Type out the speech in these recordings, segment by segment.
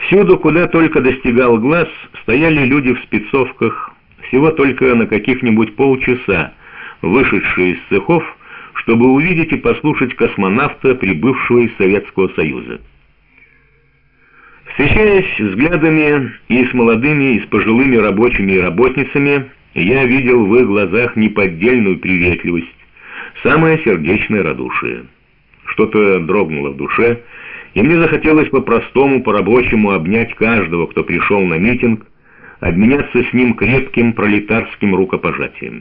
Всюду, куда только достигал глаз, стояли люди в спецовках, всего только на каких-нибудь полчаса, вышедшие из цехов, чтобы увидеть и послушать космонавта, прибывшего из Советского Союза. Встречаясь взглядами и с молодыми, и с пожилыми рабочими и работницами, я видел в их глазах неподдельную приветливость, самое сердечное радушие. Что-то дрогнуло в душе, и мне захотелось по-простому, по-рабочему обнять каждого, кто пришел на митинг, обменяться с ним крепким пролетарским рукопожатием.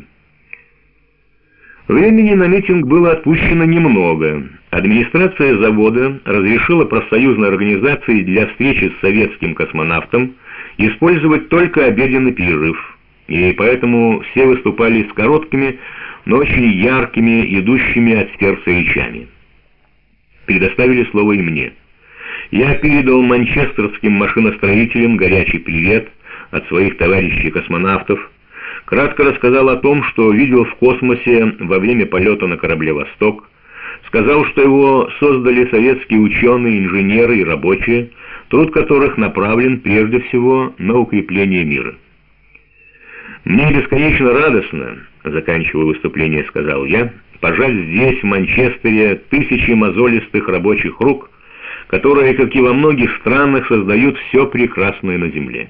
Времени на митинг было отпущено немного. Администрация завода разрешила профсоюзной организации для встречи с советским космонавтом использовать только обеденный перерыв, и поэтому все выступали с короткими, но очень яркими, идущими от сердца речами. Предоставили слово и мне. Я передал манчестерским машиностроителям горячий привет от своих товарищей-космонавтов, кратко рассказал о том, что видел в космосе во время полета на корабле «Восток», сказал, что его создали советские ученые, инженеры и рабочие, труд которых направлен прежде всего на укрепление мира. «Мне бесконечно радостно, — заканчивая выступление, сказал я, — пожать здесь, в Манчестере, тысячи мозолистых рабочих рук, которые, как и во многих странах, создают все прекрасное на земле».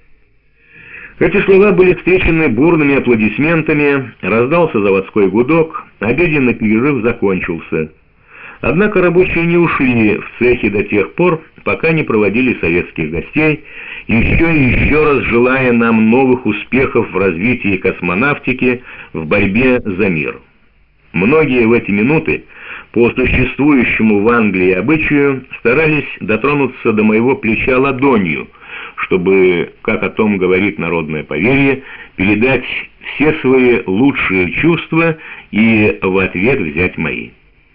Эти слова были встречены бурными аплодисментами, раздался заводской гудок, обеденный перерыв закончился. Однако рабочие не ушли в цехи до тех пор, пока не проводили советских гостей, еще и еще раз желая нам новых успехов в развитии космонавтики, в борьбе за мир. Многие в эти минуты, по существующему в Англии обычаю, старались дотронуться до моего плеча ладонью, чтобы, как о том говорит народное поверье, передать все свои лучшие чувства и в ответ взять мои.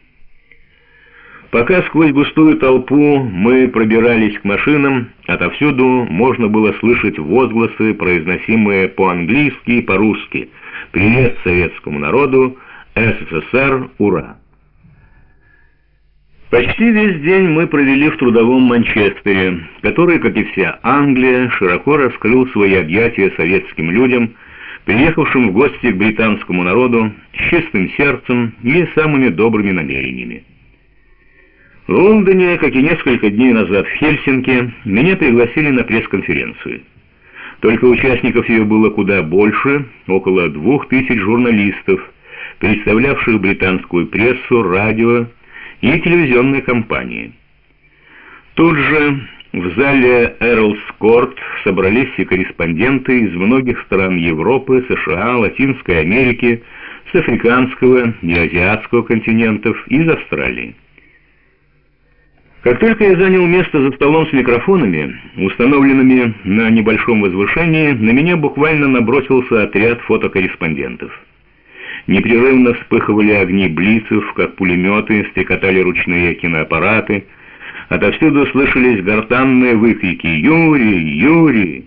Пока сквозь густую толпу мы пробирались к машинам, отовсюду можно было слышать возгласы, произносимые по-английски и по-русски: «Привет советскому народу! СССР! Ура!». Почти весь день мы провели в трудовом Манчестере, который, как и вся Англия, широко раскрыл свои объятия советским людям, приехавшим в гости к британскому народу с чистым сердцем и самыми добрыми намерениями. В Лондоне, как и несколько дней назад в Хельсинки, меня пригласили на пресс-конференцию. Только участников ее было куда больше, около 2000 журналистов, представлявших британскую прессу, радио и телевизионные компании. Тут же в зале Эрлс Корт собрались и корреспонденты из многих стран Европы, США, Латинской Америки, с африканского и азиатского континентов, из Австралии. Как только я занял место за столом с микрофонами, установленными на небольшом возвышении, на меня буквально набросился отряд фотокорреспондентов. Непрерывно вспыхивали огни блицев, как пулеметы, стрекотали ручные киноаппараты. Отовсюду слышались гортанные выкрики «Юрий! Юрий!».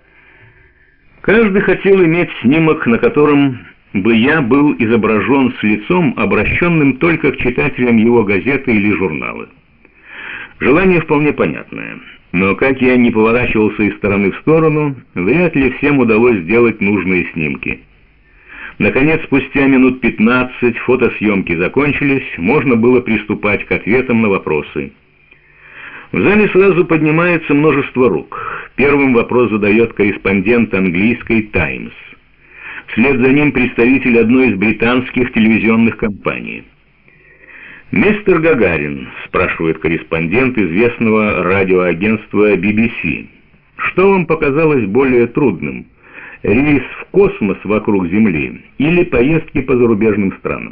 Каждый хотел иметь снимок, на котором бы я был изображен с лицом, обращенным только к читателям его газеты или журнала. Желание вполне понятное, но как я не поворачивался из стороны в сторону, вряд ли всем удалось сделать нужные снимки. Наконец, спустя минут 15 фотосъемки закончились, можно было приступать к ответам на вопросы. В зале сразу поднимается множество рук. Первым вопрос задает корреспондент английской «Таймс». Вслед за ним представитель одной из британских телевизионных компаний. «Мистер Гагарин», — спрашивает корреспондент известного радиоагентства BBC, — «что вам показалось более трудным? Рейс в космос вокруг Земли или поездки по зарубежным странам?»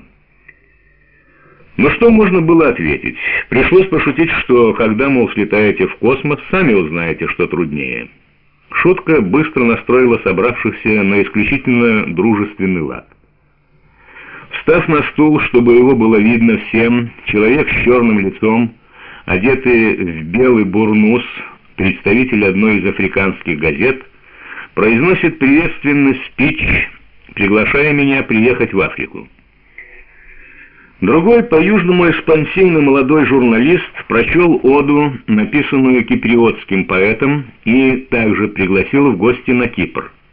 Ну что можно было ответить? Пришлось пошутить, что когда, мол, слетаете в космос, сами узнаете, что труднее. Шутка быстро настроила собравшихся на исключительно дружественный лад. Встав на стул, чтобы его было видно всем, человек с черным лицом, одетый в белый бурнус, представитель одной из африканских газет, произносит приветственный спич, приглашая меня приехать в Африку. Другой по-южному экспансивный молодой журналист прочел оду, написанную киприотским поэтом, и также пригласил в гости на Кипр.